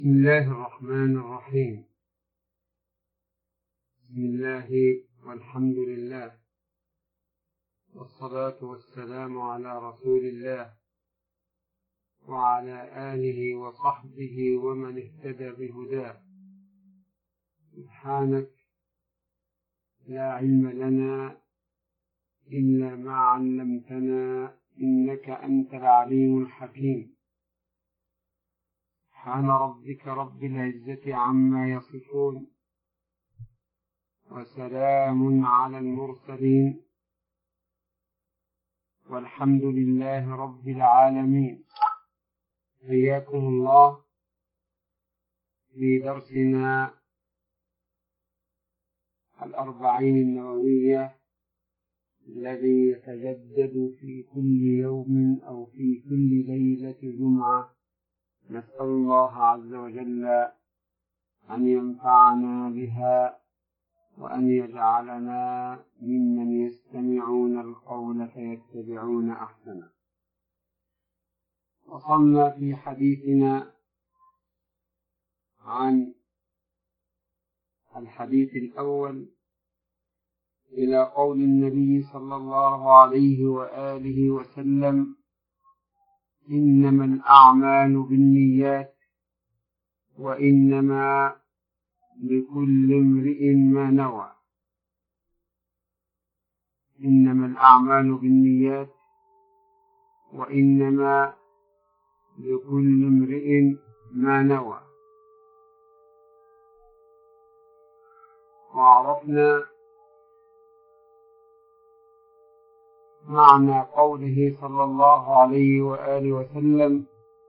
بسم الله الرحمن الرحيم. بسم الله والحمد لله، والصلاة والسلام على رسول الله وعلى آله وصحبه ومن اهتدى بهداه. سبحانك لا علم لنا إلا ما علمتنا إنك أنت العليم الحكيم. سبحان ربك رب العزة عما يصفون، وسلام على المرسلين، والحمد لله رب العالمين. حياكم الله في درسنا 40 النووية الذي يتجدد في كل يوم أو في كل ليلة جمعة. نسأل الله عز وجل أن ينفعنا بها وأن يجعلنا ممن يستمعون القول فيتبعون أحسنه. وصلنا في حديثنا عن الحديث الأول إلى قول النبي صلى الله عليه وآله وسلم: إنما الأعمال بالنيات وإنما لكل امرئ ما نوى. إنما الأعمال بالنيات وإنما لكل امرئ ما نوى. وعرفنا معنى قوله صلى الله عليه وآله وسلم: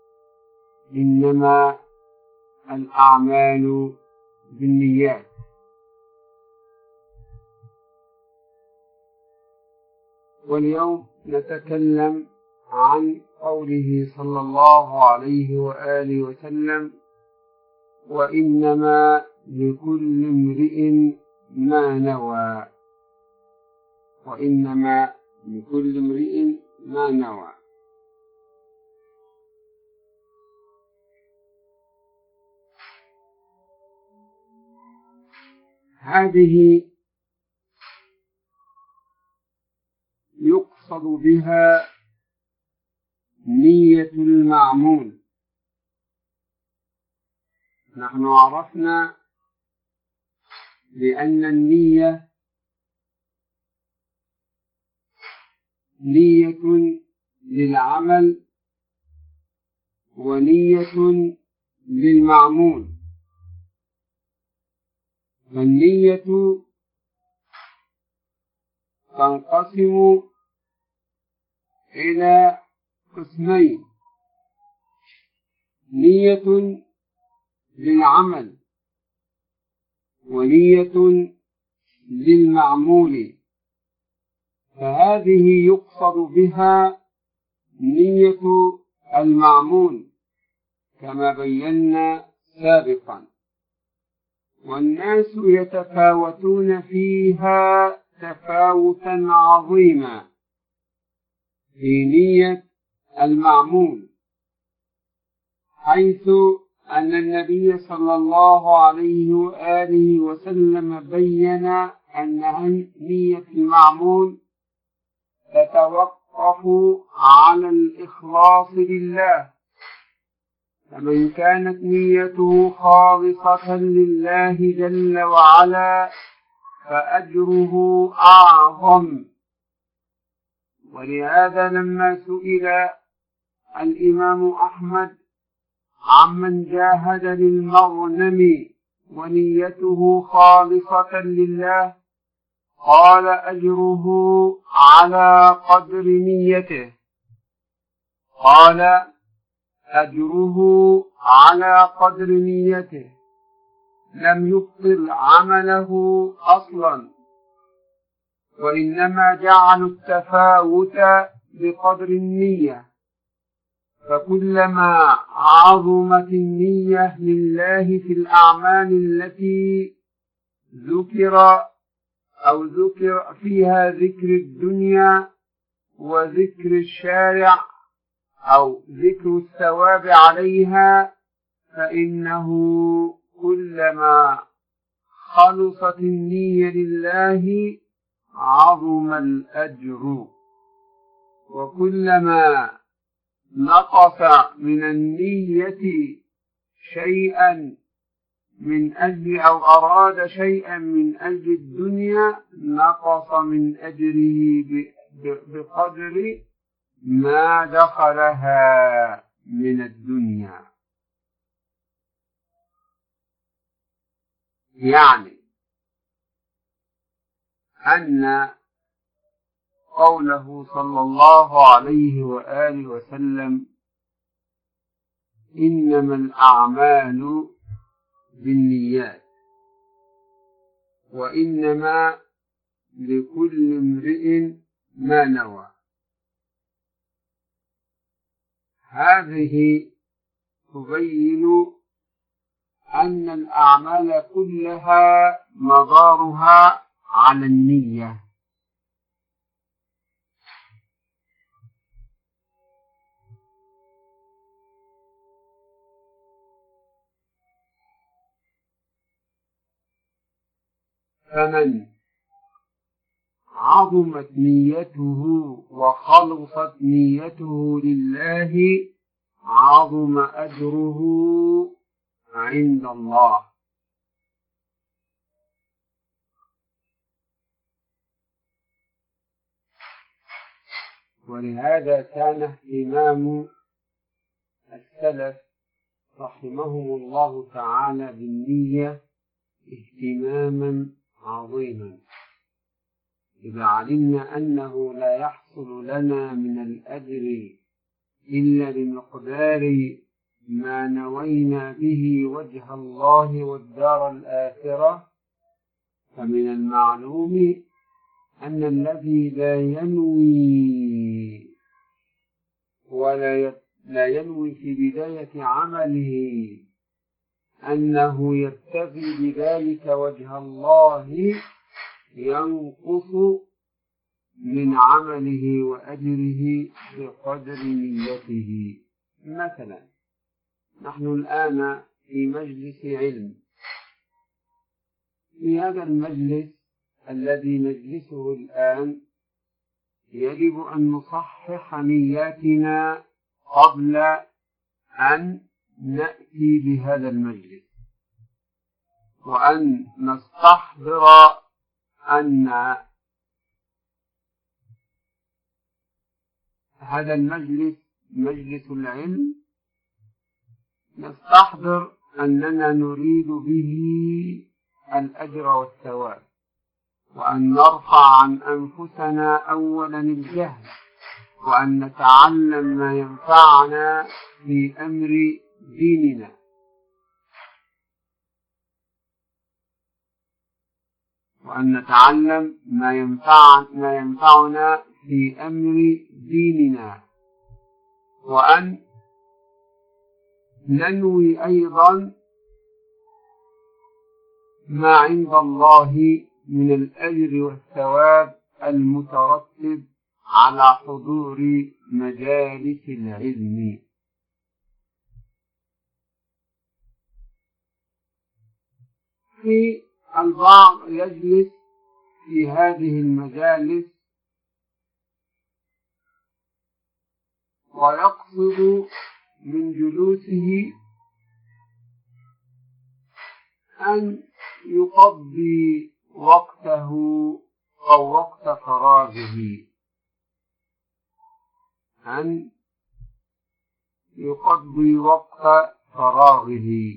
إنما الأعمال بالنيات. واليوم نتكلم عن قوله صلى الله عليه وآله وسلم: وإنما لكل امرئ ما نوى. وإنما لكل امرئ ما نوى. هذه يقصد بها نية المعمول. نحن عرفنا بأن النية نية للعمل ونية للمعمول. فالنية تنقسم إلى قسمين: نية للعمل ونية للمعمول. فهذه يقصد بها نية المعمول كما بينا سابقا. والناس يتفاوتون فيها تفاوتا عظيما في نية المعمول، حيث أن النبي صلى الله عليه وآله وسلم بين أن نية المعمول تتوقف على الإخلاص لله. فمن كانت نيته خالصة لله جل وعلا فأجره أعظم. ولهذا لما سئل الإمام أحمد عمن جاهد للمغنم ونيته خالصة لله قال: أجره على قدر نيته. قال: أجره على قدر نيته، لم يبطل عمله أصلا، وإنما جعلوا التفاوت بقدر النية. فكلما عظمت النية لله في الأعمال التي ذكر فيها ذكر الدنيا وذكر الشارع أو ذكر الثواب عليها، فإنه كلما خلصت النية لله عظم الأجر، وكلما نقص من النية شيئا من أجل أو أراد شيئا من أجل الدنيا نقص من أجره بقدر ما دخلها من الدنيا. يعني أن قوله صلى الله عليه وآله وسلم إنما الأعمال بالنيات وإنما لكل امرئ ما نوى، هذه تبين أن الأعمال كلها مدارها على النية. فمن عظمت نيته وخلصت نيته لله عظم أجره عند الله. ولهذا كان اهتمام السلف رحمهم الله تعالى بالنية اهتماما عظيما، إذا علمنا أنه لا يحصل لنا من الأجر إلا بمقدار ما نوينا به وجه الله والدار الآخرة، فمن المعلوم أن الذي لا ينوي في بداية عمله أنه يبتغي بذلك وجه الله ينقص من عمله وأجره بقدر نيته. مثلا نحن الآن في مجلس علم، في هذا المجلس الذي نجلسه الآن يجب أن نصحح نياتنا قبل أن نأتي بهذا المجلس، وأن نستحضر أن هذا المجلس مجلس العلم، نستحضر أننا نريد به الأجر والثواب، وأن نرفع عن أنفسنا أولا الجهل، وأن نتعلم ما ينفعنا في أمر ديننا، وأن نتعلم ما ينفعنا في أمر ديننا، وأن ننوي أيضا ما عند الله من الأجر والثواب المترتب على حضور مجالس العلم. في البعض يجلس في هذه المجالس ويقصد من جلوسه أن يقضي وقته أو وقت فراغه، أن يقضي وقت فراغه،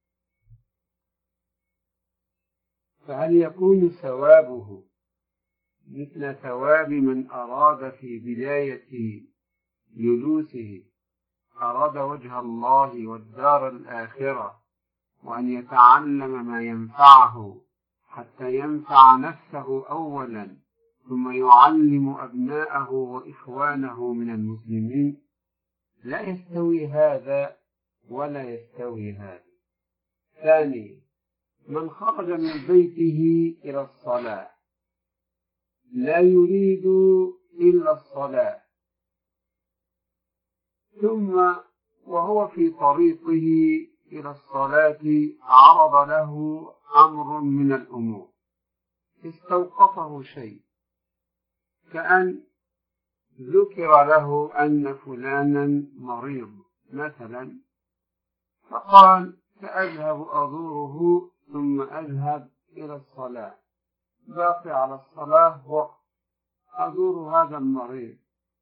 فهل يكون ثوابه مثل ثواب من أراد في بداية جلوسه أراد وجه الله والدار الآخرة، وأن يتعلم ما ينفعه حتى ينفع نفسه أولا ثم يعلم أبناءه وإخوانه من المسلمين؟ لا يستوي هذا ولا يستوي هذا. ثانيا، من خرج من بيته إلى الصلاة لا يريد إلا الصلاة، ثم وهو في طريقه إلى الصلاة عرض له أمر من الأمور، استوقفه شيء، كأن ذكر له أن فلانا مريض مثلا، فقال سأذهب أزوره ثم أذهب إلى الصلاة، باقي على الصلاة وقت، أزور هذا المريض.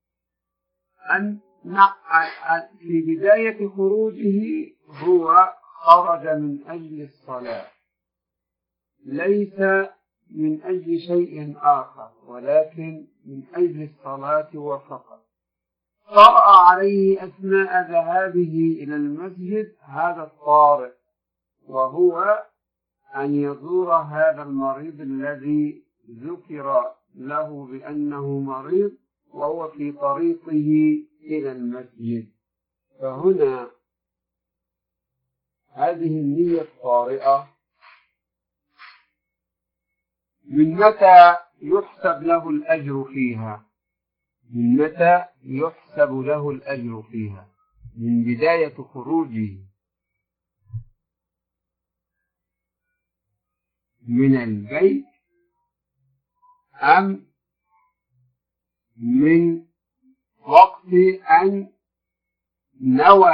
في بداية خروجه هو خرج من أجل الصلاة، ليس من أجل شيء آخر، ولكن من أجل الصلاة وفقط. طرأ عليه أثناء ذهابه إلى المسجد هذا الطارئ، وهو أن يزور هذا المريض الذي ذكر له بأنه مريض وهو في طريقه إلى المسجد. فهنا هذه النية الطارئة من متى يحسب له الأجر فيها؟ من متى يحسب له الأجر فيها؟ من بداية خروجه من البيت أم من وقت أن نوى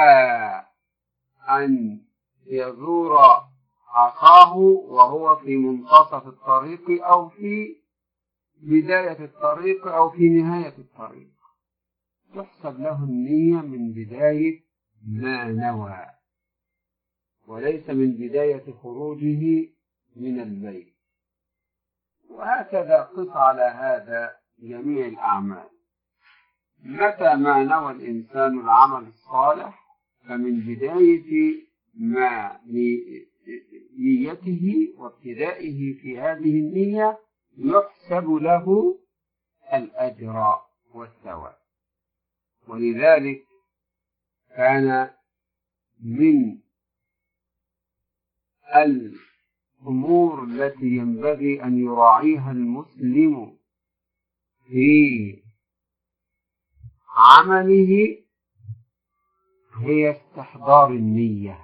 أن يزور أخاه وهو في منتصف الطريق أو في بداية الطريق أو في نهاية الطريق؟ تحسب له النية من بداية ما نوى، وليس من بداية خروجه من البيت. وهكذا قس على هذا جميع الأعمال، متى ما نوى الإنسان العمل الصالح فمن بداية ما نيته وابتدائه في هذه النية يحسب له الأجر والثواب. ولذلك كان من الأمور التي ينبغي أن يراعيها المسلم في عمله هي استحضار النية.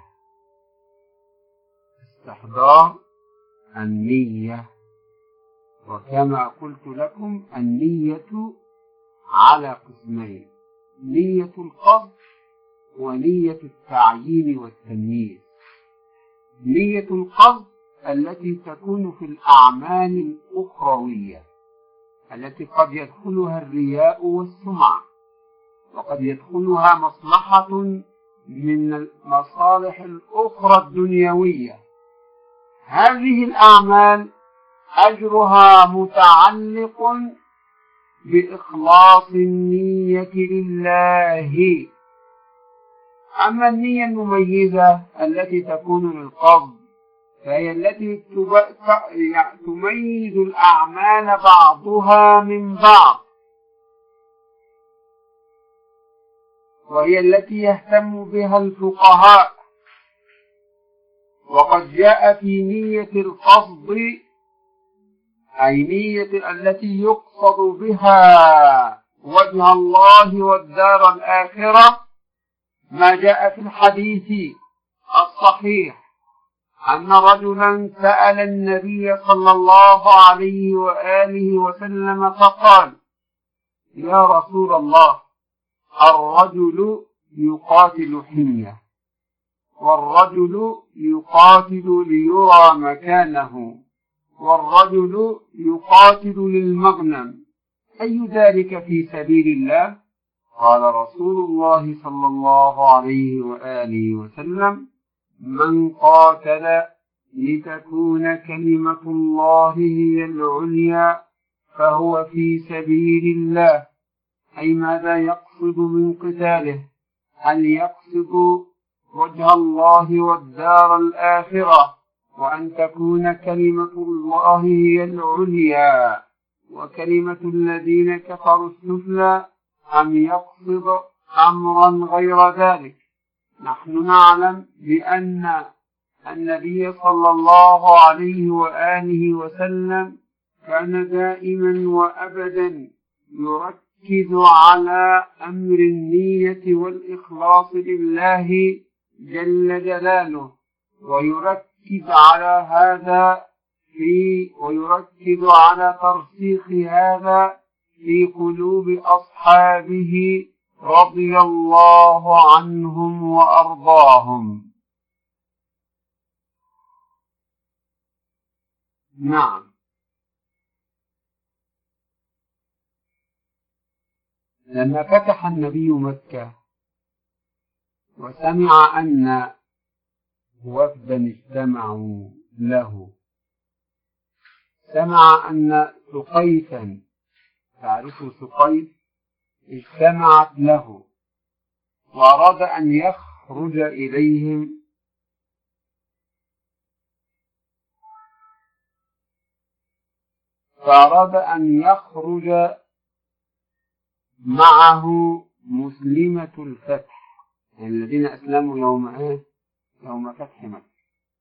استحضار النية، وكما قلت لكم النية على قسمين: نية القصد ونية التعيين والتمييز. نية القصد التي تكون في الأعمال الأخروية التي قد يدخلها الرياء والسمعة، وقد يدخلها مصلحة من المصالح الأخرى الدنيوية. هذه الأعمال أجرها متعلق بإخلاص النية لله. أما النية المميزة التي تكون للقصد فهي التي تميز الأعمال بعضها من بعض، وهي التي يهتم بها الفقهاء. وقد جاء في نية القصد أي نية التي يقصد بها وجه الله والدار الآخرة ما جاء في الحديث الصحيح أن رجلا سأل النبي صلى الله عليه وآله وسلم فقال: يا رسول الله، الرجل يقاتل حمية، والرجل يقاتل ليرى مكانه، والرجل يقاتل للمغنم، أي ذلك في سبيل الله؟ قال رسول الله صلى الله عليه وآله وسلم: من قاتل لتكون كلمة الله هي العليا فهو في سبيل الله. أي ماذا يقصد من قتاله؟ هل يقصد وجه الله والدار الآخرة وأن تكون كلمة الله هي العليا وكلمة الذين كفروا السفلى، أم يقصد أمرا غير ذلك؟ نحن نعلم بأن النبي صلى الله عليه وآله وسلم كان دائما وأبدا يركز على أمر النية والإخلاص لله جل جلاله، ويركز على هذا ويركز على ترسيخ هذا في قلوب أصحابه رضي الله عنهم وأرضاهم. نعم، لما فتح النبي مكة وسمع أن وفدا اجتمعوا له، سمع أن سقيفا، تعرف سقيف، اجتمعت له وأراد أن يخرج إليهم، فأراد أن يخرج معه مسلمة الفتح، يعني الذين أسلموا يوم فتح مكة،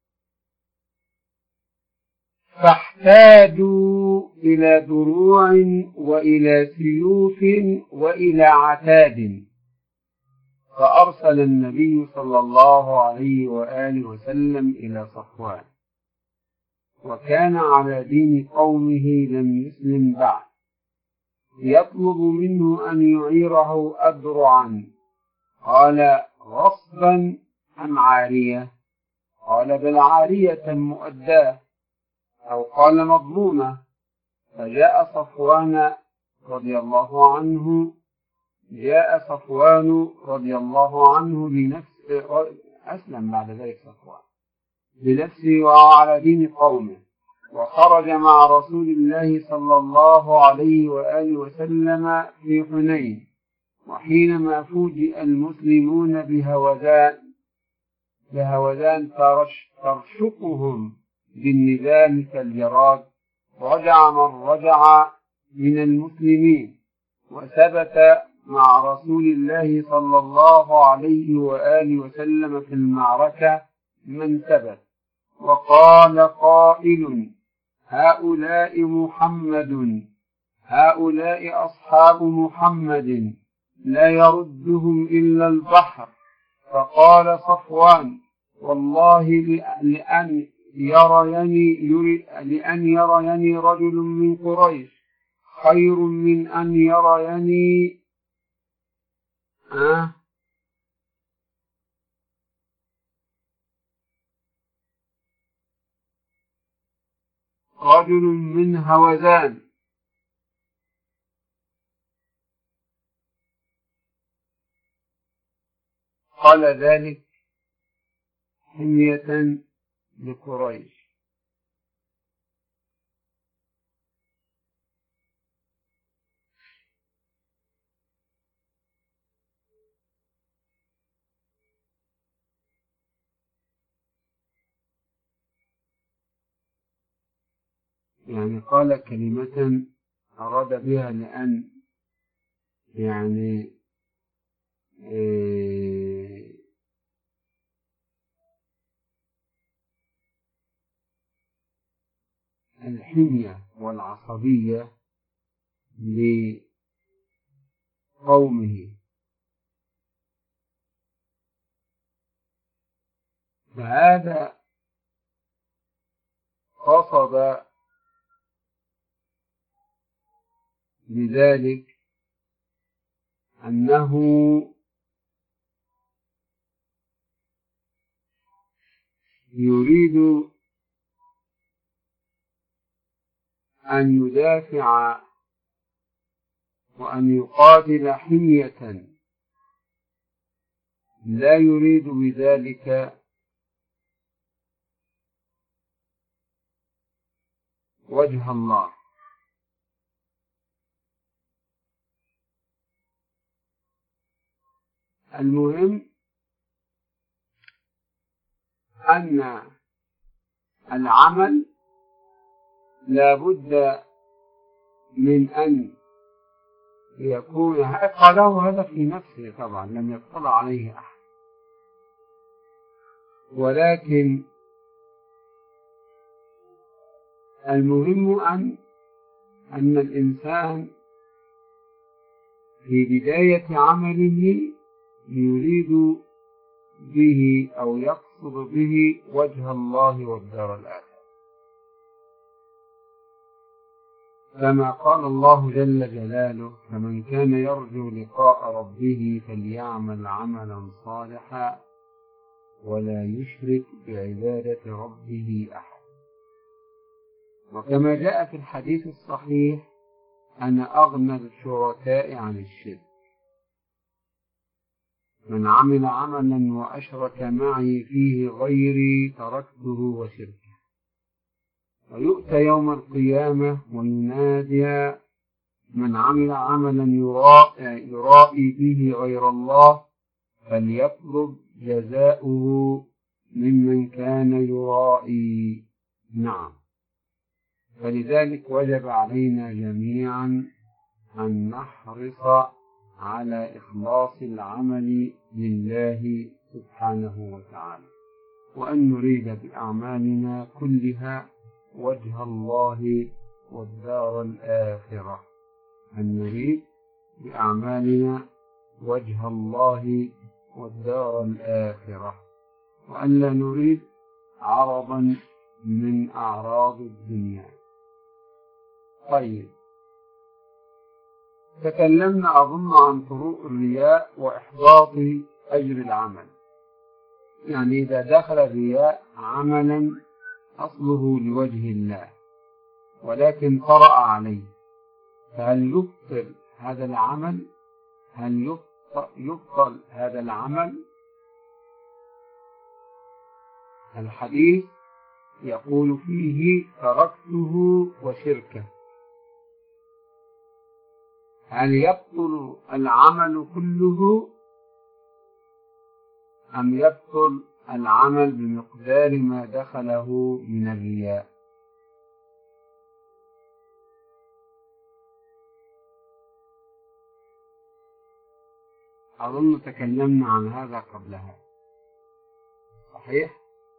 فاحتاجوا إلى دروع وإلى سيوف وإلى عتاد، فأرسل النبي صلى الله عليه وآله وسلم إلى صفوان، وكان على دين قومه لم يسلم بعد، يطلب منه أن يعيره أدرعا. قال: غصبا أم عارية؟ قال: بل عارية مؤداة، أو قال مضمونة. فجاء صفوان رضي الله عنه بنفسه، أسلم بعد ذلك صفوان بنفسه وعلى دين قومه، وخرج مع رسول الله صلى الله عليه وآله وسلم في حنين. وحينما فوجئ المسلمون بهوذان ترشقهم بالنذال كالجراد، رجع من رجع من المسلمين، وثبت مع رسول الله صلى الله عليه وآله وسلم في المعركة من ثبت. وقال قائل: هؤلاء أصحاب محمد لا يردهم إلا البحر. فقال صفوان: والله لأن يريني رجل من قريش خير من أن يريني رجل من هوذان. قال ذلك حمية لقريش. يعني قال كلمة أراد بها لأن يعني الحمية والعصبية لقومه، فهذا قصد بذلك أنه يريد أن يدافع وأن يقاتل حمية، لا يريد بذلك وجه الله. المهم أن العمل لا بد من أن يكون، قاله هذا في نفسه طبعا، لم يطلع عليه أحد، ولكن المهم أن الإنسان في بداية عمله يريد به أو يقصد به وجه الله والدار الآخرة، كما قال الله جل جلاله: فمن كان يرجو لقاء ربه فليعمل عملا صالحا ولا يشرك بعبادة ربه أحد. وكما جاء في الحديث الصحيح: أنا أغنى الشركاء عن الشرك، من عمل عملا وأشرك معي فيه غيري تركته وشركه. ويؤتى يوم القيامة وينادي: من عمل عملا يرائي فيه غير الله فليطلب جزاؤه ممن كان يرائي. نعم، فلذلك وجب علينا جميعا أن نحرص على إخلاص العمل لله سبحانه وتعالى، وأن نريد بأعمالنا كلها وجه الله والدار الآخرة، أن نريد بأعمالنا وجه الله والدار الآخرة، وأن لا نريد عرضا من أعراض الدنيا. طيب، تكلمنا أظن عن طرق الرياء وإحباط أجر العمل. يعني إذا دخل الرياء عملا أصله لوجه الله ولكن طرأ عليه، فهل يبطل هذا العمل؟ هل يبطل هذا العمل؟ الحديث يقول فيه: تركته وشركه. هل يبطل العمل كله أم يبطل العمل بمقدار ما دخله من الرياء؟ أظن تكلمنا عن هذا قبلها، صحيح؟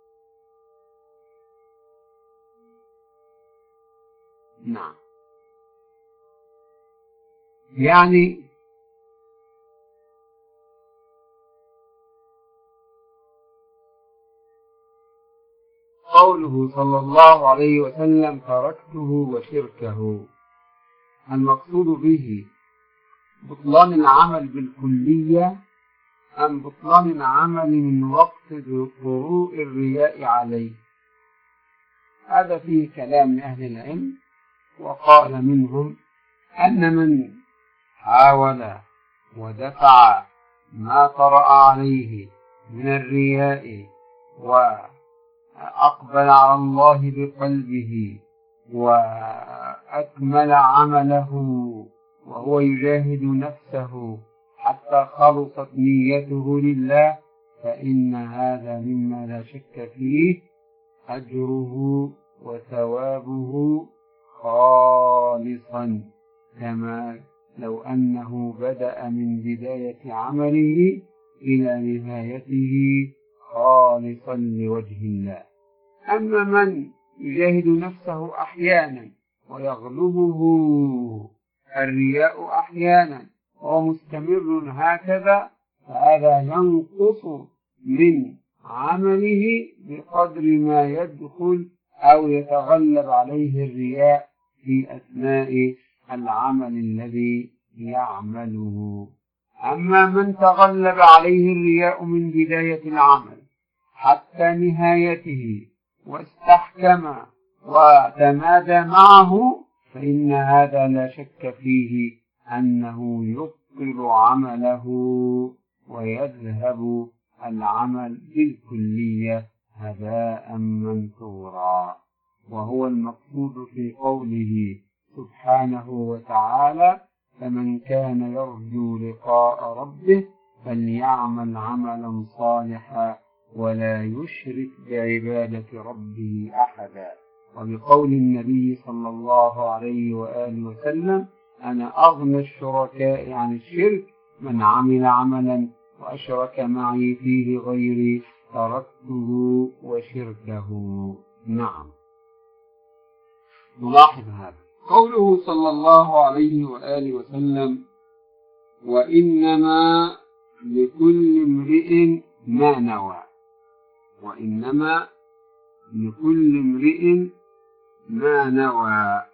نعم. يعني قوله صلى الله عليه وسلم: تركته وشركه، المقصود به بطلان العمل بالكلية أم بطلان العمل من وقت طروء الرياء عليه؟ هذا فيه كلام لأهل العلم، وقال منهم أن من حاول ودفع ما طرأ عليه من الرياء وأقبل على الله بقلبه وأكمل عمله وهو يجاهد نفسه حتى خلصت نيته لله، فإن هذا مما لا شك فيه أجره وثوابه خالصا، كما لو أنه بدأ من بداية عمله إلى نهايته خالصا لوجه الله. أما من يجاهد نفسه أحيانا ويغلبه الرياء أحيانا وهو مستمر هكذا، فهذا ينقص من عمله بقدر ما يدخل أو يتغلب عليه الرياء في أثناء العمل الذي يعمله. أما من تغلب عليه الرياء من بداية العمل حتى نهايته واستحكم وتمادى معه، فإن هذا لا شك فيه أنه يبطل عمله ويذهب العمل بالكلية هباء منثورا. وهو المقصود في قوله سبحانه وتعالى: فمن كان يرجو لقاء ربه فليعمل عملا صالحا ولا يشرك بعبادة ربه أحدا. وبقول النبي صلى الله عليه وآله وسلم: أنا أغنى الشركاء عن الشرك، من عمل عملا وأشرك معي فيه غيري تركته وشركه. نعم، نلاحظ هذا. قوله صلى الله عليه وآله وسلم: وإنما لكل امرئ ما نوى، وإنما لكل امرئ ما نوى.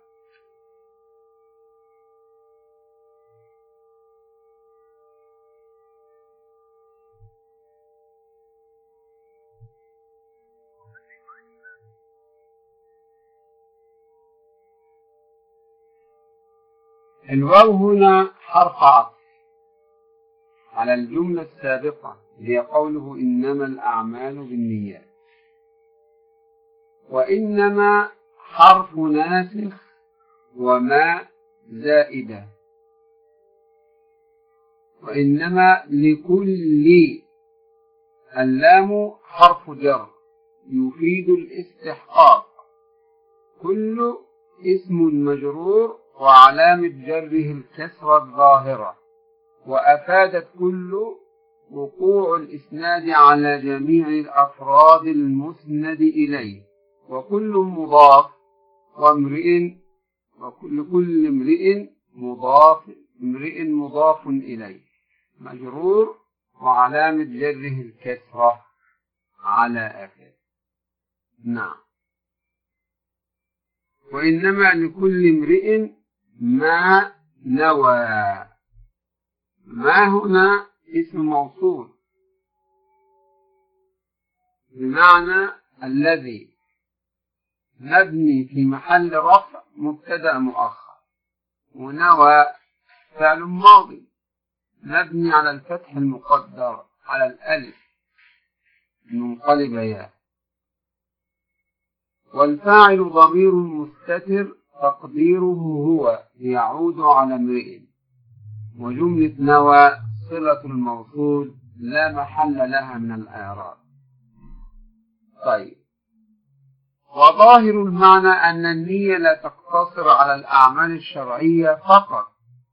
الواو هنا حرف عطف على الجملة السابقة، هي قوله إنما الأعمال بالنيات. وإنما حرف ناسخ وما زائدة. وإنما لكل، اللام حرف جر يفيد الاستحقاق، كل اسم مجرور وعلامة جره الكسرة الظاهرة، وأفادت كل وقوع الإسناد على جميع الأفراد المسند إليه، وكل مضاف وامرئ، وكل امرئ مضاف إليه مجرور وعلامة جره الكسرة على آخره. نعم. وإنما لكل امرئ ما نوى. ما هنا اسم موصول بمعنى الذي، مبني في محل رفع مبتدأ مؤخر، ونوى فعل ماضي مبني على الفتح المقدر على الألف المنقلبة ياء، والفاعل ضمير مستتر تقديره هو يعود على امرئ، وجملة نوى صلة الموصول لا محل لها من الإعراب. طيب، وظاهر المعنى أن النية لا تقتصر على الأعمال الشرعية فقط.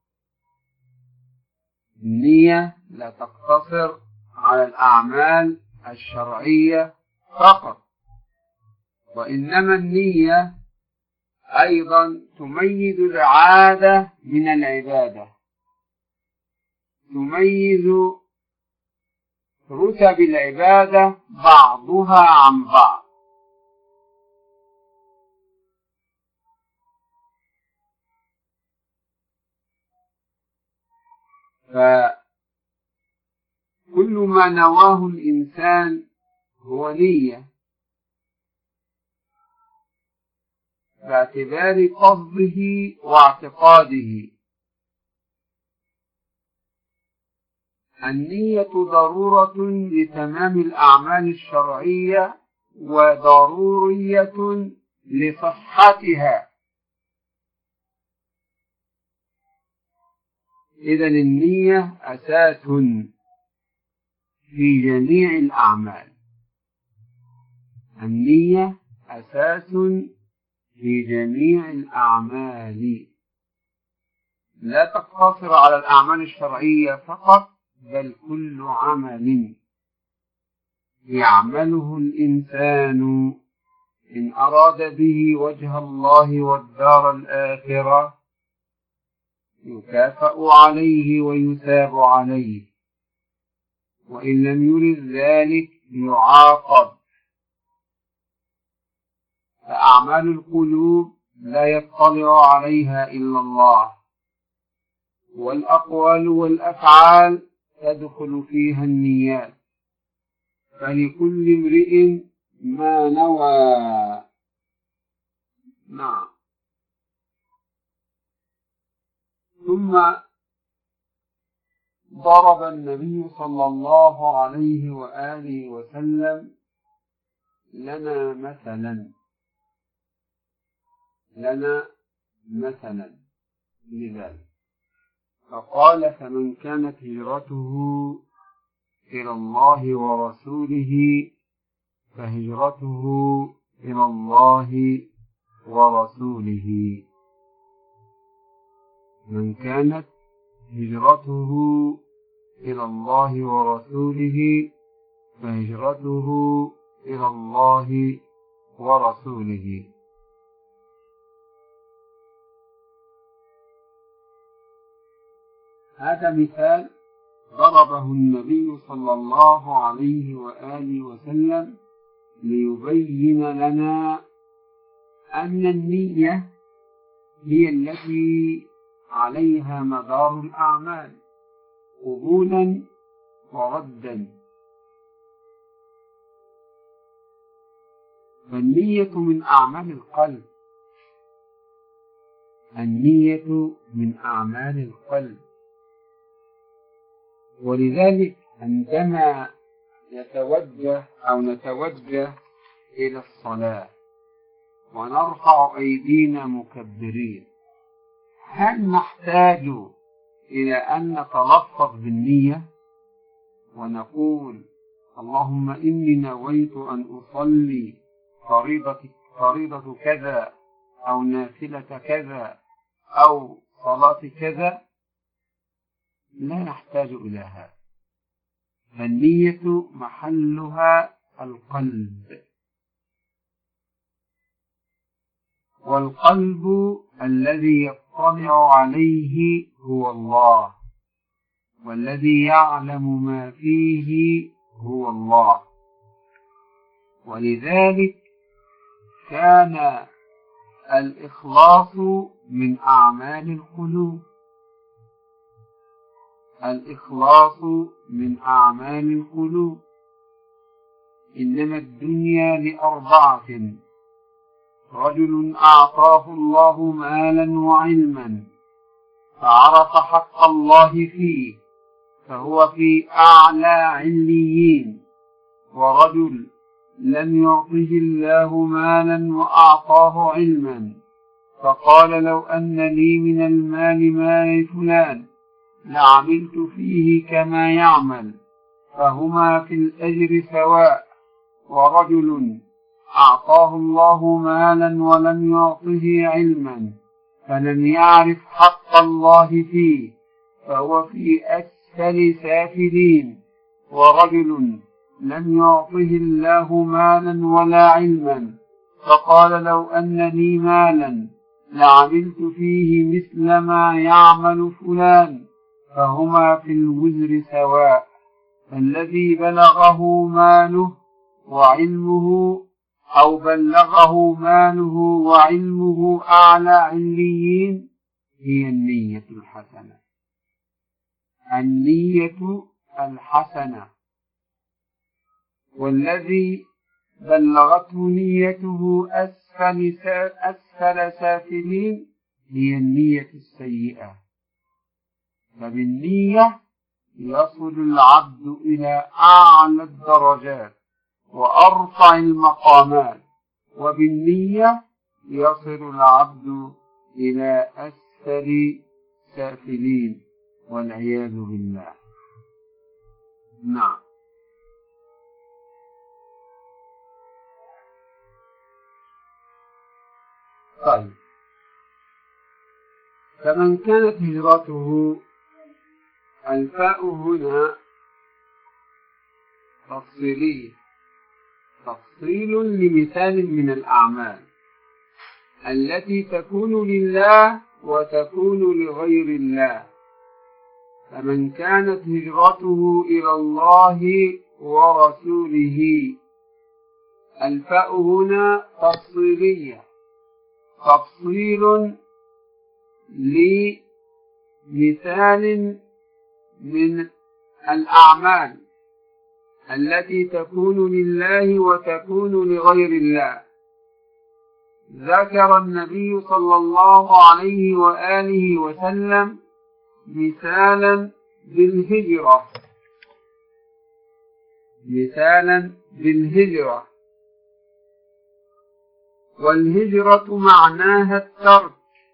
النية لا تقتصر على الأعمال الشرعية فقط، وإنما النية أيضا تميز العادة من العبادة، تميز رتب العبادة بعضها عن بعض. فكل ما نواه الإنسان هو نية باعتبار قصده واعتقاده. النية ضرورة لتمام الأعمال الشرعية وضرورية لصحتها. إذن النية أساس في جميع الأعمال. النية أساس في جميع الأعمال، لا تقتصر على الأعمال الشرعية فقط، بل كل عمل يعمله الإنسان إن أراد به وجه الله والدار الآخرة يكافأ عليه ويثاب عليه، وإن لم يرد ذلك يعاقب. فأعمال القلوب لا يطلع عليها إلا الله، والأقوال والأفعال تدخل فيها النيات، فلكل امرئ ما نوى. نعم. ثم ضرب النبي صلى الله عليه وآله وسلم لنا مثلا لذلك، فقال: فمن كانت هجرته إلى الله ورسوله فهجرته إلى الله ورسوله. من كانت هجرته إلى الله ورسوله فهجرته إلى الله ورسوله. هذا مثال ضربه النبي صلى الله عليه وآله وسلم ليبين لنا أن النية هي التي عليها مدار الأعمال قبولا وردا. فالنية من أعمال القلب، النية من أعمال القلب. ولذلك عندما نتوجه إلى الصلاة ونرفع أيدينا مكبرين، هل نحتاج إلى أن نتلفظ بالنية ونقول اللهم إني نويت أن أصلي فريضة كذا أو نافلة كذا أو صلاة كذا؟ لا نحتاج إلى هذا. فالنية محلها القلب، والقلب الذي يطلع عليه هو الله، والذي يعلم ما فيه هو الله. ولذلك كان الإخلاص من أعمال القلوب، الإخلاص من أعمال القلوب. إنما الدنيا لأربعة: رجل أعطاه الله مالا وعلما فعرف حق الله فيه فهو في أعلى عليين، ورجل لم يعطه الله مالا وأعطاه علما فقال لو أن لي من المال ما فلان لعملت فيه كما يعمل فهما في الأجر سواء. ورجل أعطاه الله مالا ولم يعطه علما فلم يعرف حق الله فيه فهو في أسفل سافلين. ورجل لم يعطه الله مالا ولا علما فقال لو أن لي مالا لعملت فيه مثل ما يعمل فلان فهما في الوزر سواء. الذي بلغه ماله وعلمه أو بلغه ماله وعلمه أعلى عليين هي النية الحسنة، النية الحسنة. والذي بلغته نيته أسفل سافلين هي النية السيئة. فبالنية يصل العبد إلى أعلى الدرجات وأرفع المقامات، وبالنية يصل العبد إلى أسفل سافلين والعياذ بالله. نعم. طيب، فمن كانت هجرته، الفاء هنا تفصيلية، تفصيل لمثال من الأعمال التي تكون لله وتكون لغير الله. فمن كانت هجرته إلى الله ورسوله، الفاء هنا تفصيلية، تفصيل لمثال من الأعمال التي تكون لله وتكون لغير الله. ذكر النبي صلى الله عليه وآله وسلم مثالا بالهجرة، مثالا بالهجرة. والهجرة معناها الترك،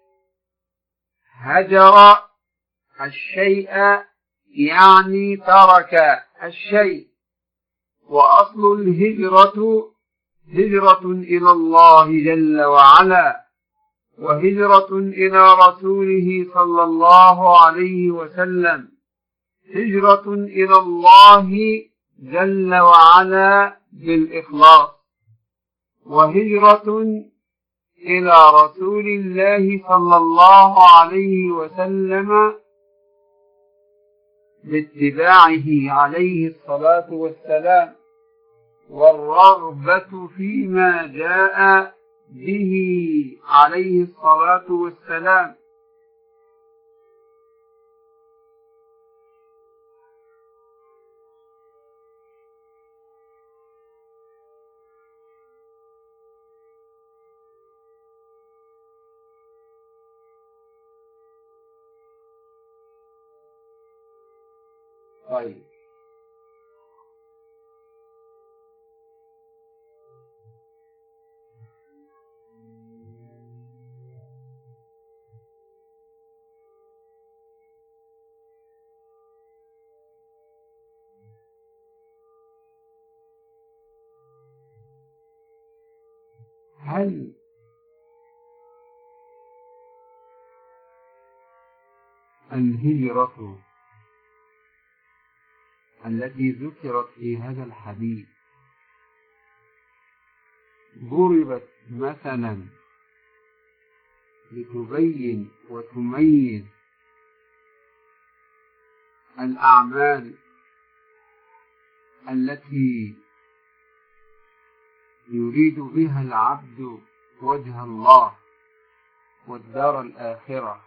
هجر الشيء يعني ترك الشيء. وأصل الهجرة هجرة إلى الله جل وعلا، وهجرة إلى رسوله صلى الله عليه وسلم، هجرة إلى الله جل وعلا بالإخلاص، وهجرة إلى رسول الله صلى الله عليه وسلم باتباعه عليه الصلاة والسلام، والرغبة فيما جاء به عليه الصلاة والسلام. طيب، هل الهجرة التي ذكرت في هذا الحديث ضربت مثلا لتبين وتميز الأعمال التي يريد بها العبد وجه الله والدار الآخرة،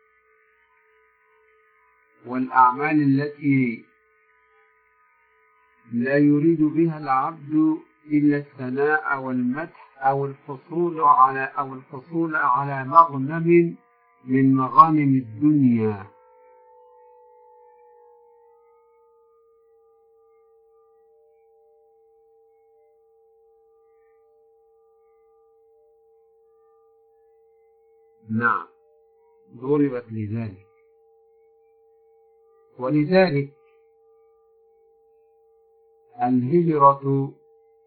والأعمال التي لا يريد بها العبد إلا الثناء والمدح أو الحصول على مغنم من مغانم الدنيا؟ نعم، ضربت لذلك. ولذلك الهجرة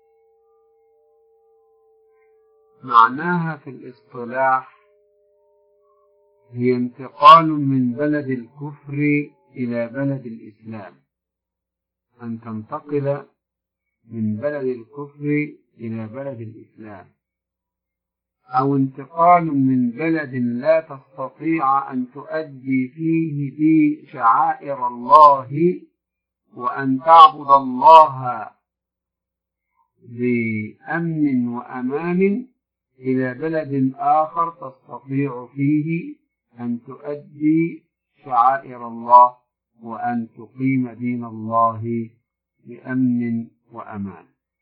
معناها في الاصطلاح هي انتقال من بلد الكفر إلى بلد الإسلام، أن تنتقل من بلد الكفر إلى بلد الإسلام، أو انتقال من بلد لا تستطيع أن تؤدي فيه بشعائر الله وأن تعبد الله بأمن وأمان إلى بلد آخر تستطيع فيه أن تؤدي شعائر الله وأن تقيم دين الله بأمن وأمان.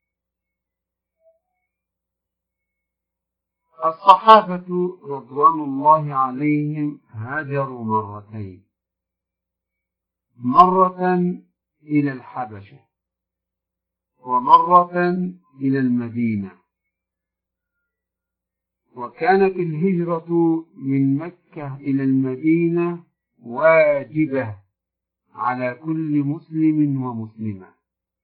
الصحابة رضوان الله عليهم هاجروا مرتين، مرة إلى الحبشة ومرة إلى المدينة، وكانت الهجرة من مكة إلى المدينة واجبة على كل مسلم ومسلمة،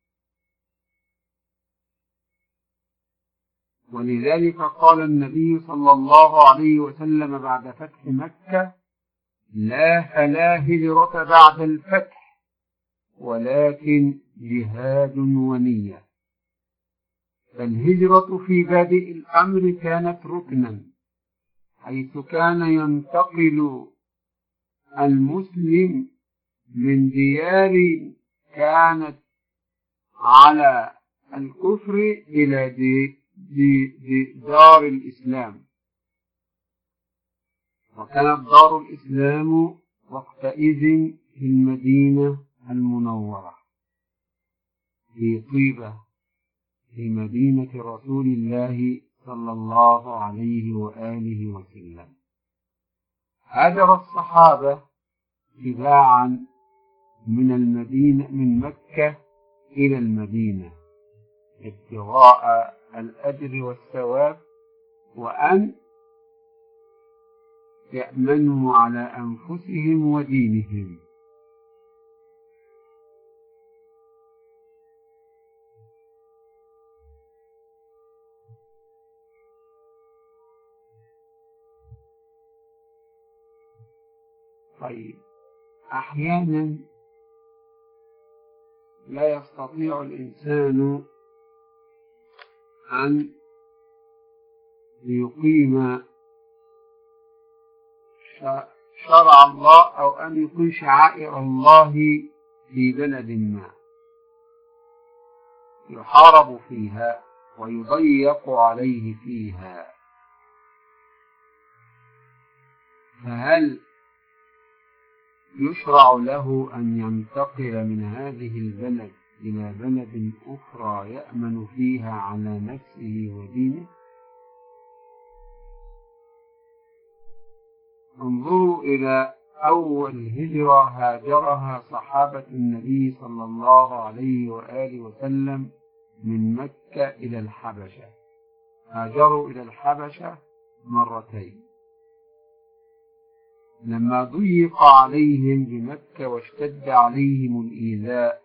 ولذلك قال النبي صلى الله عليه وسلم بعد فتح مكة: لا هجرة بعد الفتح ولكن جهاد ونية. فالهجرة في بادئ الأمر كانت ركنا، حيث كان ينتقل المسلم من ديار كانت على الكفر إلى دار الإسلام، وكانت دار الإسلام وقتئذ في المدينة المنورة في طيبة في مدينة رسول الله صلى الله عليه وآله وسلم. هاجر الصحابة تباعا من مكة إلى المدينة ابتغاء الأجر والثواب، وأن يأمنوا على أنفسهم ودينهم. طيب، أحيانا لا يستطيع الإنسان أن يقيم شرع الله أو أن يقيم شعائر الله في بلد ما يحارب فيها ويضيق عليه فيها، فهل يشرع له أن ينتقل من هذه البلد إلى بلد أخرى يأمن فيها على نفسه ودينه؟ انظروا إلى أول هجرة هاجرها صحابة النبي صلى الله عليه وآله وسلم من مكة إلى الحبشة، هاجروا إلى الحبشة مرتين. لما ضيق عليهم بمكة واشتد عليهم الإيذاء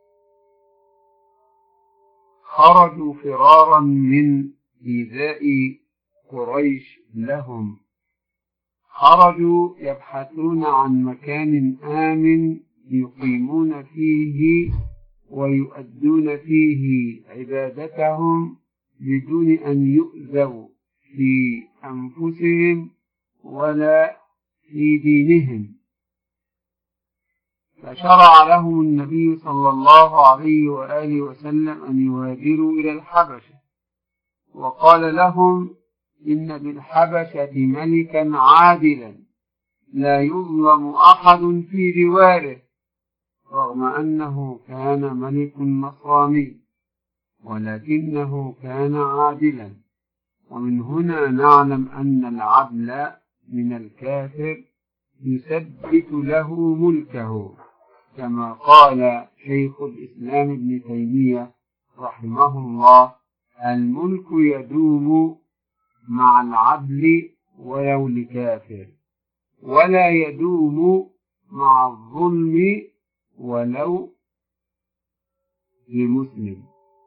خرجوا فرارا من إيذاء قريش لهم، خرجوا يبحثون عن مكان آمن يقيمون فيه ويؤدون فيه عبادتهم بدون أن يؤذوا في أنفسهم ولا في دينهم. فشرع لهم النبي صلى الله عليه وآله وسلم أن يهاجروا إلى الحبشة، وقال لهم إن بالحبشة ملكا عادلا لا يظلم أحد في جواره، رغم أنه كان ملك نصراني ولكنه كان عادلا. ومن هنا نعلم أن العدل من الكافر يثبت له ملكه، كما قال شيخ الإسلام ابن تيمية رحمه الله: الملك يدوم مع العدل ولو لكافر، ولا يدوم مع الظلم ولو لمسلم.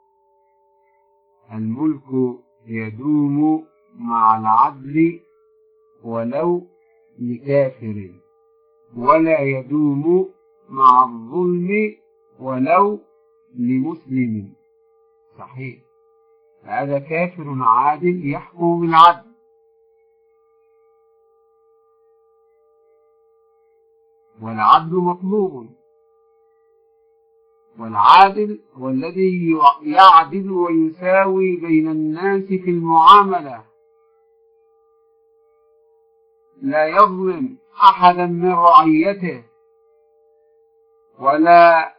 الملك يدوم مع العدل ولو لكافر، ولا يدوم مع الظلم ولو لمسلم. صحيح، هذا كافر عادل يحكم بالعدل، والعدل مطلوب، والعادل هو الذي يعدل ويساوي بين الناس في المعاملة، لا يظلم أحدا من رعيته، ولا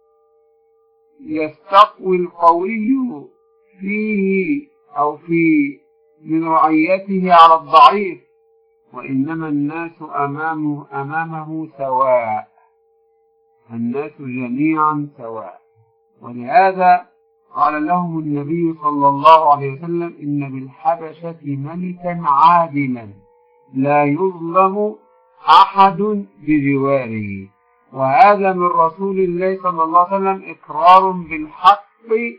يستقوي القوي فيه أو في من رعيته على الضعيف، وإنما الناس أمامه سواء، الناس جميعا سواء. ولهذا قال لهم النبي صلى الله عليه وسلم: إن بالحبشة ملكا عادلا لا يظلم أحد بجواره. وهذا من رسول الله صلى الله عليه وسلم إقرار بالحق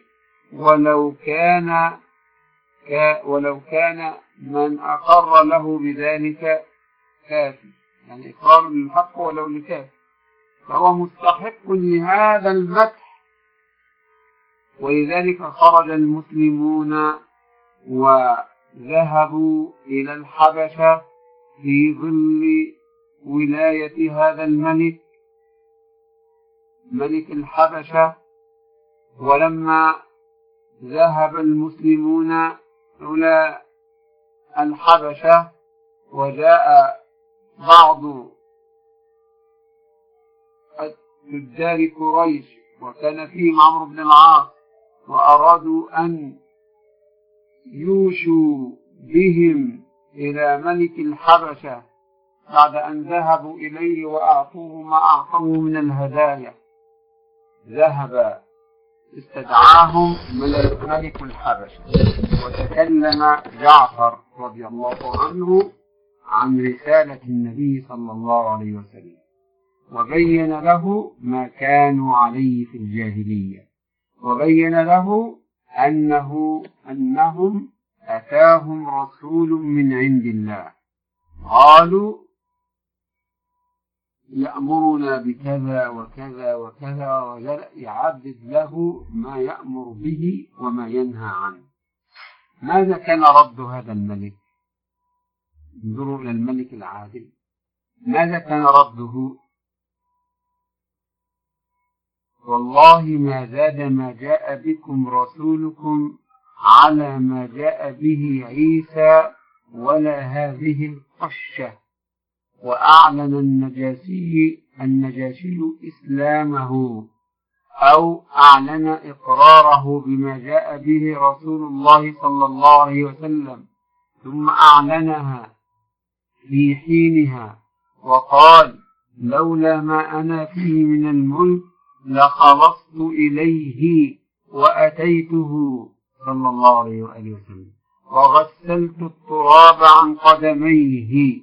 ولو كان من أقر له بذلك كافر، يعني إقرار بالحق ولو لكافر، فهو مستحق لهذا المدح. ولذلك خرج المسلمون وذهبوا إلى الحبشة في ظل ولاية هذا الملك، ملك الحبشة. ولما ذهب المسلمون إلى الحبشة وجاء بعض تجار قريش وكان فيهم عمرو بن العاص، وأرادوا أن يوشوا بهم إلى ملك الحبشة بعد أن ذهبوا إليه وأعطوه ما أعطوه من الهدايا، ذهب استدعاهم ملك الحبشة، وتكلم جعفر رضي الله عنه عن رسالة النبي صلى الله عليه وسلم، وبين له ما كانوا عليه في الجاهلية، وبين له أنهم أتاهم رسول من عند الله قالوا يأمرنا بكذا وكذا وكذا، ويعدد له ما يأمر به وما ينهى عنه. ماذا كان رد هذا الملك؟ انظروا إلى الملك العادل، ماذا كان رده؟ والله ما زاد ما جاء بكم رسولكم على ما جاء به عيسى ولا هذه القشة. وأعلن النجاشي إسلامه، أو أعلن إقراره بما جاء به رسول الله صلى الله عليه وسلم، ثم أعلنها في حينها وقال: لولا ما أنا فيه من الملك لخلصت إليه وأتيته صلى الله عليه وآله وسلم وغسلت التراب عن قدميه.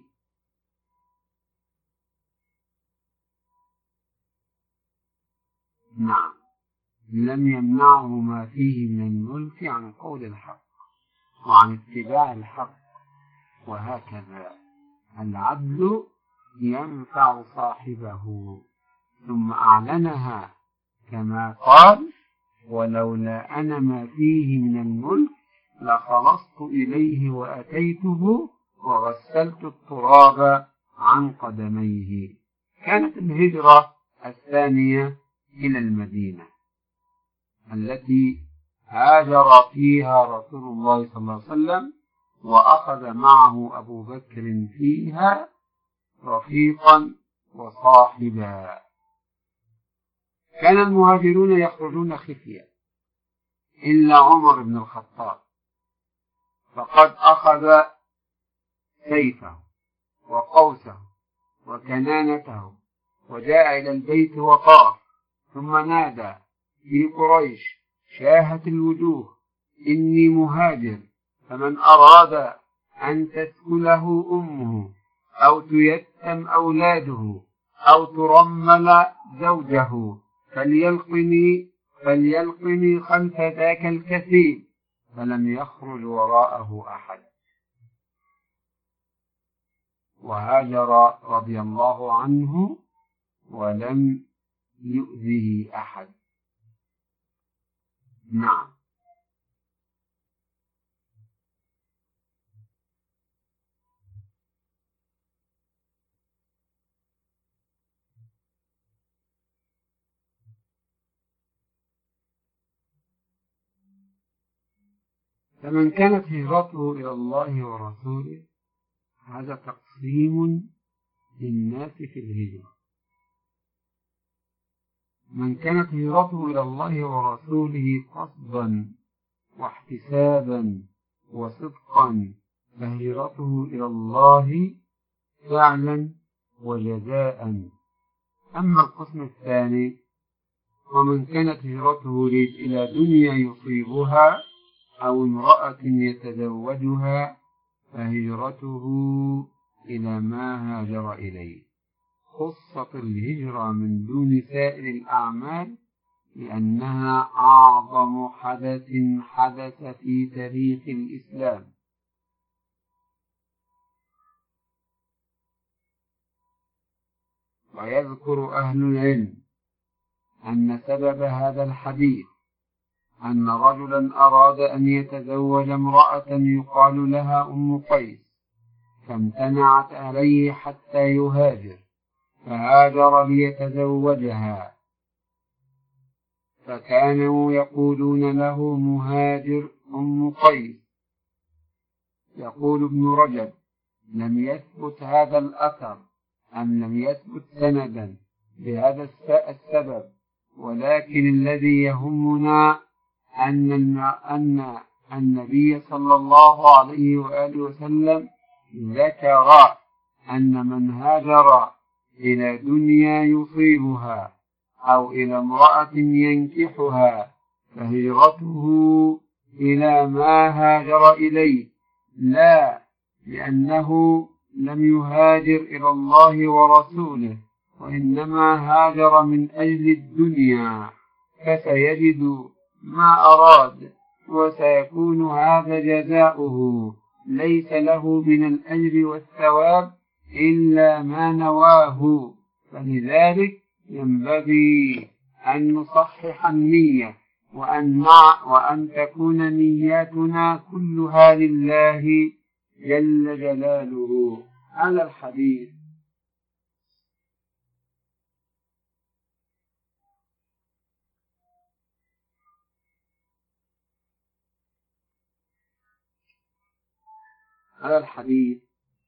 نعم، لم يمنعه ما فيه من الملك عن قول الحق وعن اتباع الحق. وهكذا العدل ينفع صاحبه. ثم أعلنها كما قال: ولولا أنا ما فيه من الملك لخلصت إليه وأتيته وغسلت التراب عن قدميه. كانت الهجرة الثانية إلى المدينة التي هاجر فيها رسول الله صلى الله عليه وسلم، وأخذ معه أبو بكر فيها رفيقا وصاحبا. كان المهاجرون يخرجون خفية إلا عمر بن الخطاب، فقد أخذ سيفه وقوسه وكنانته وجاء إلى البيت وطاف، ثم نادى في قريش شاهت الوجوه: إني مهاجر، فمن أراد أن تسكله أمه أو تيتم أولاده أو ترمل زوجه فليلقني خلف ذاك الكثيب. فلم يخرج وراءه أحد، وهاجر رضي الله عنه ولم يؤذه أحد. نعم. فمن كانت هجرته إلى الله ورسوله، هذا تقسيم للناس في الهجرة. من كانت هجرته إلى الله ورسوله قصدا واحتسابا وصدقا فهجرته إلى الله فعلا وجزاء. أما القسم الثاني: ومن كانت هجرته إلى دنيا يصيبها أو امرأة يتزوجها فهجرته إلى ما هاجر إليه. خصت الهجرة من دون سائر الأعمال لأنها أعظم حدث حدث في تاريخ الإسلام. ويذكر أهل العلم أن سبب هذا الحديث أن رجلا أراد أن يتزوج امرأة يقال لها أم قيس، فامتنعت عليه حتى يهاجر، فهاجر ليتزوجها، فكانوا يقولون له مهاجر أم قيس. يقول ابن رجب: لم يثبت هذا الأثر أم لم يثبت سندا بهذا السبب، ولكن الذي يهمنا أن النبي صلى الله عليه وآله وسلم ذكر أن من هاجر إلى دنيا يصيبها أو إلى امرأة ينكحها فهجرته إلى ما هاجر إليه، لا لأنه لم يهاجر إلى الله ورسوله، وإنما هاجر من أجل الدنيا، فسيجد ما أراد وسيكون هذا جزاؤه، ليس له من الأجر والثواب إلا ما نواه. فلذلك ينبغي أن نصحح النية وأن تكون نياتنا كلها لله جل جلاله. على الحديث هذا الحديث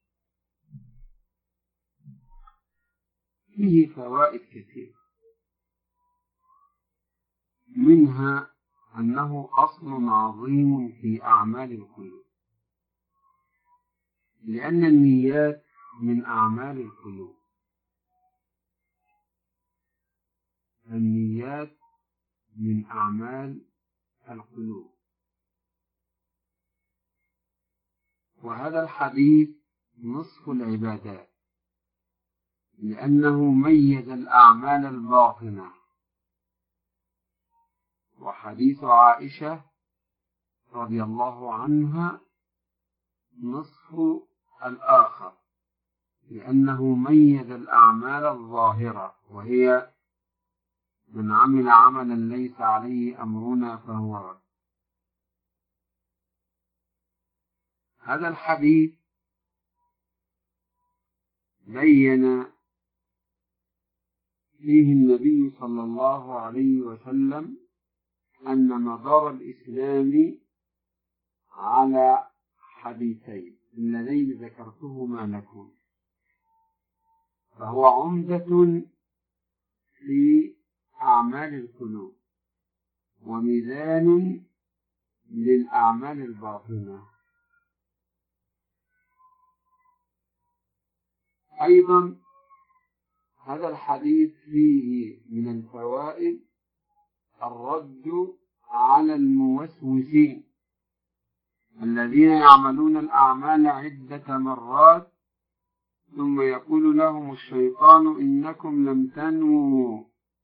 فيه فوائد كثيرة، منها أنه أصل عظيم في أعمال القلوب، لأن النيات من أعمال القلوب. النيات من أعمال القلوب. وهذا الحديث نصف العبادات، لأنه ميز الأعمال الباطنة. وحديث عائشة رضي الله عنها نصف الآخر، لأنه ميز الأعمال الظاهرة، وهي من عمل عملا ليس عليه أمرنا فهو رد. هذا الحديث بين فيه النبي صلى الله عليه وسلم أن مدار الإسلام على حديثين اللذين ذكرتهما لكم، فهو عمدة في أعمال القلوب وميزان للأعمال الباطنة. أيضا هذا الحديث فيه من الفوائد الرد على الموسوسين الذين يعملون الأعمال عدة مرات ثم يقول لهم الشيطان إنكم لم تنووا،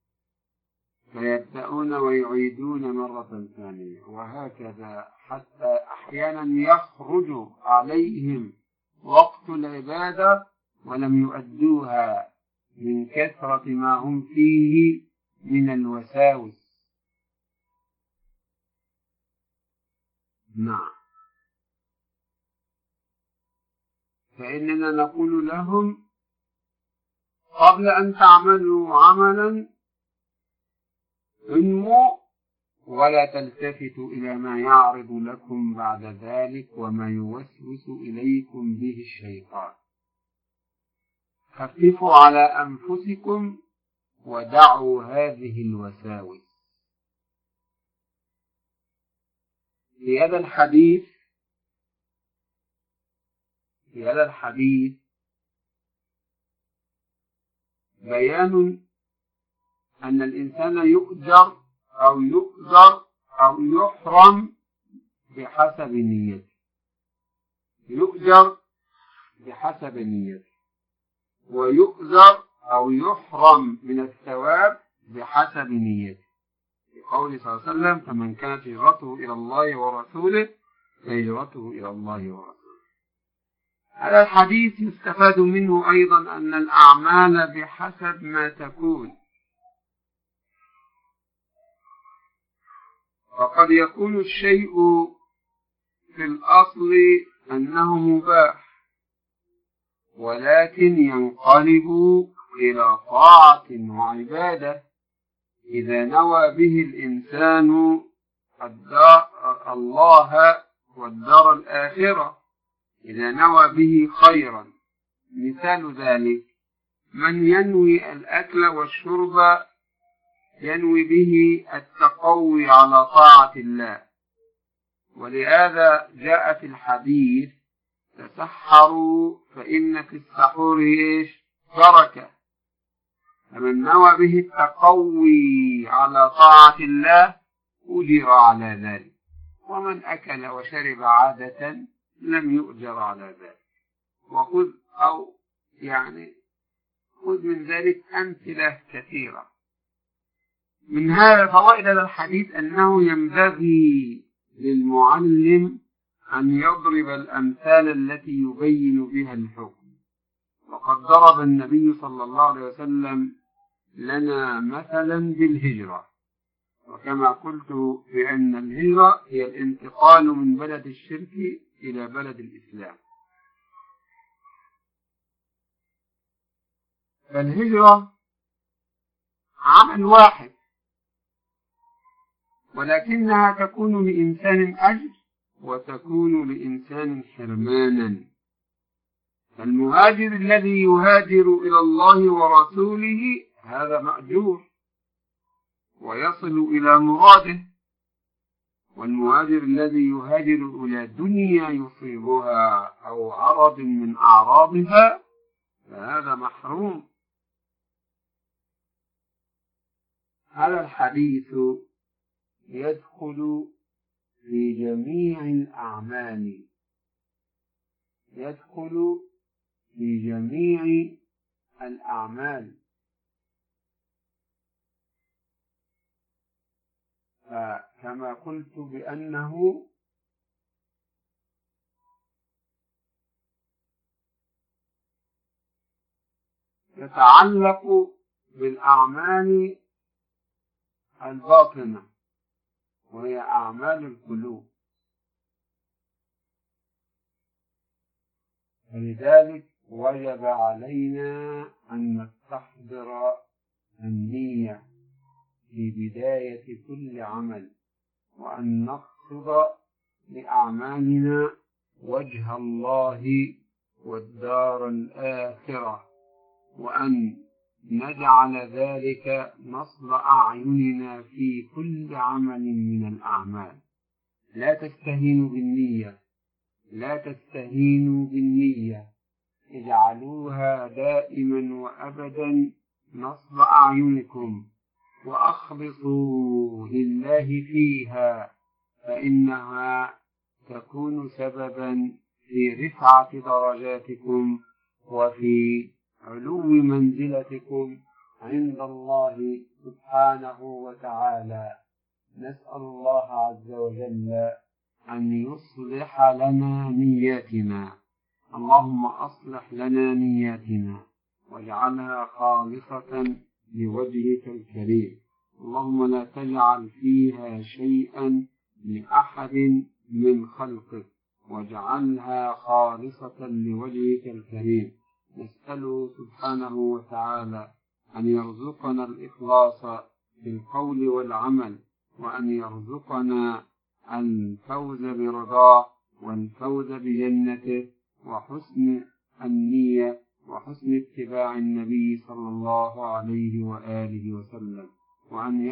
فيبدأون ويعيدون مرة ثانية، وهكذا حتى أحيانا يخرج عليهم وقت العبادة ولم يؤدوها من كثرة ما هم فيه من الوساوس. نعم، فإننا نقول لهم قبل أن تعملوا عملا انموا ولا تلتفتوا إلى ما يعرض لكم بعد ذلك وما يوسوس إليكم به الشيطان. خففوا على أنفسكم ودعوا هذه الوساوس. في هذا الحديث بيان أن الإنسان يؤجر أو يحرم بحسب نيته. يؤجر بحسب نيته، ويؤجر أو يحرم من الثواب بحسب نيته. قوله صلى الله عليه وسلم فمن كانت هجرته إلى الله ورسوله فهجرته إلى الله ورسوله. هذا الحديث يستفاد منه أيضا أن الأعمال بحسب ما تكون، فقد يكون الشيء في الأصل أنه مباح، ولكن ينقلب إلى طاعة وعبادة إذا نوى به الإنسان الله والدار الآخرة، إذا نوى به خيرا. مثال ذلك من ينوي الأكل والشرب ينوي به التقوي على طاعة الله، ولهذا جاء في الحديث تسحروا فإن في السحور بركة. فمن نوى به التقوي على طاعة الله أجر على ذلك، ومن أكل وشرب عادة لم يؤجر على ذلك. خذ من ذلك أمثلة كثيرة. من هذا فوائد هذا الحديث أنه ينبغي للمعلم أن يضرب الأمثال التي يبين بها الحكم. وقد ضرب النبي صلى الله عليه وسلم لنا مثلا بالهجرة، وكما قلت بأن الهجرة هي الانتقال من بلد الشرك إلى بلد الإسلام. فالهجرة عمل واحد، ولكنها تكون لإنسان أجر وتكون لإنسان حرمانا. فالمهاجر الذي يهاجر إلى الله ورسوله هذا مأجور ويصل إلى مراده، والمهاجر الذي يهاجر إلى دنيا يصيبها أو عرض من أعراضها فهذا محروم. هذا الحديث يدخل في جميع الأعمال، يدخل في جميع الأعمال. فكما قلت بأنه يتعلق بالأعمال الباطنة وهي أعمال القلوب، ولذلك وجب علينا أن نستحضر النية في بداية كل عمل، وأن نقصد لأعمالنا وجه الله والدار الآخرة، وأن نجعل ذلك نصب أعيننا في كل عمل من الأعمال. لا تستهينوا بالنية، لا تستهينوا بالنية، اجعلوها دائما وأبدا نصب أعينكم، وأخلصوا لله فيها، فإنها تكون سببا في رفعة درجاتكم وفي علو منزلتكم عند الله سبحانه وتعالى. نسأل الله عز وجل أن يصلح لنا نياتنا. اللهم أصلح لنا نياتنا واجعلها خالصة لوجهك الكريم. اللهم لا تجعل فيها شيئا لأحد من خلقك، واجعلها خالصة لوجهك الكريم. نسأله سبحانه وتعالى أن يرزقنا الإخلاص في القول والعمل، وأن يرزقنا الفوز برضاه والفوز بجنته وحسن النية وحسن اتباع النبي صلى الله عليه وآله وسلم، وأن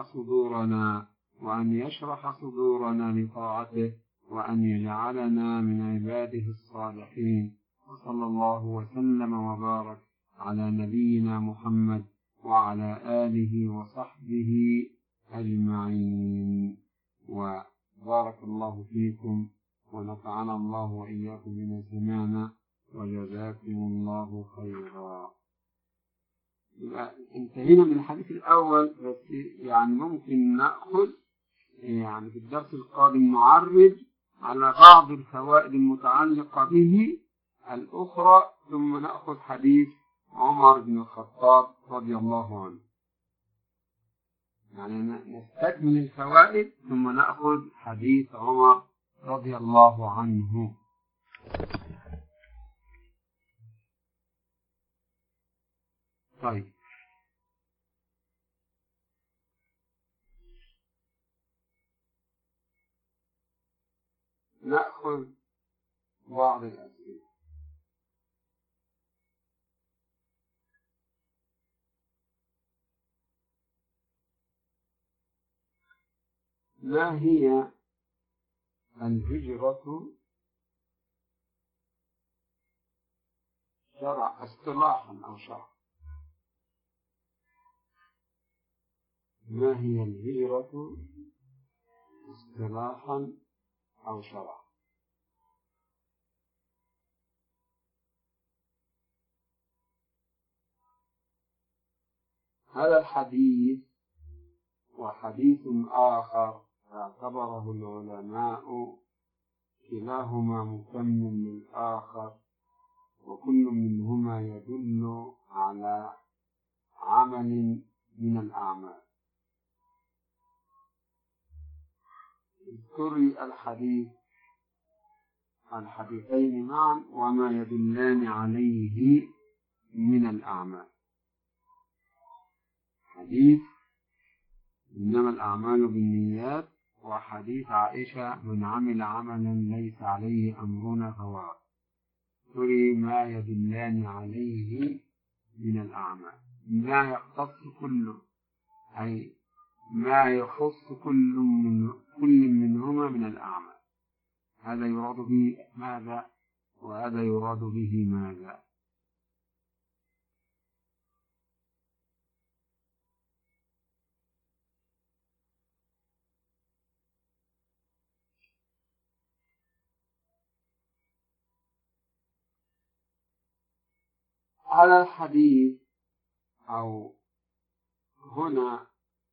يشرح صدورنا لطاعته، وأن يجعلنا من عباده الصالحين. وصلى الله وسلم وبارك على نبينا محمد وعلى آله وصحبه أجمعين. وبارك الله فيكم ونفعنا الله وإياكم بما سمعنا، وجزاكم الله خيرا. انتهينا من الحديث الأول، بس يعني ممكن نأخذ يعني في الدرس القادم نعرج على بعض الفوائد المتعلقة به الأخرى، ثم نأخذ حديث عمر بن الخطاب رضي الله عنه. يعني نستكمل الفوائد ثم نأخذ حديث عمر رضي الله عنه. طيب، نأخذ بعض الأسئلة. ما هي الهجرة شرع اصطلاحا أو شرعا؟ ما هي الهجرة اصطلاحا أو شرعا؟ هذا الحديث وحديث آخر اعتبره العلماء كلاهما مكمل للآخر، وكل منهما يدل على عمل من الأعمال. اذكري الحديثين معا وما يدلان عليه من الأعمال. حديث إنما الأعمال بالنيات، وحديث عائشة: من عمل عملا ليس عليه أمرنا فهو تري ما يدلان عليه من الأعمال، ما يختص كله، أي ما يخص كل منهما من الأعمال. هذا يراد به ماذا وهذا يراد به ماذا؟ على الحديث أو هنا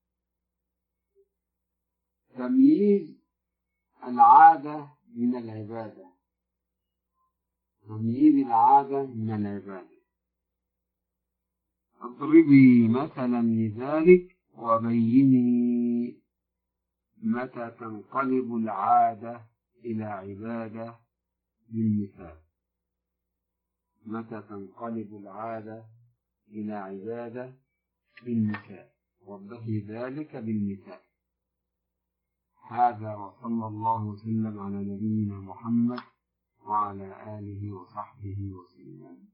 تمييز العادة من العبادة، تمييز العادة من العبادة. اضربي مثلا لذلك وبيني متى تنقلب العادة إلى عبادة بالمثال. متى تنقلب العادة إلى عبادة بالمثال، وضحي ذلك بالمثال. هذا وصلى الله وسلم على نبينا محمد وعلى آله وصحبه وسلم.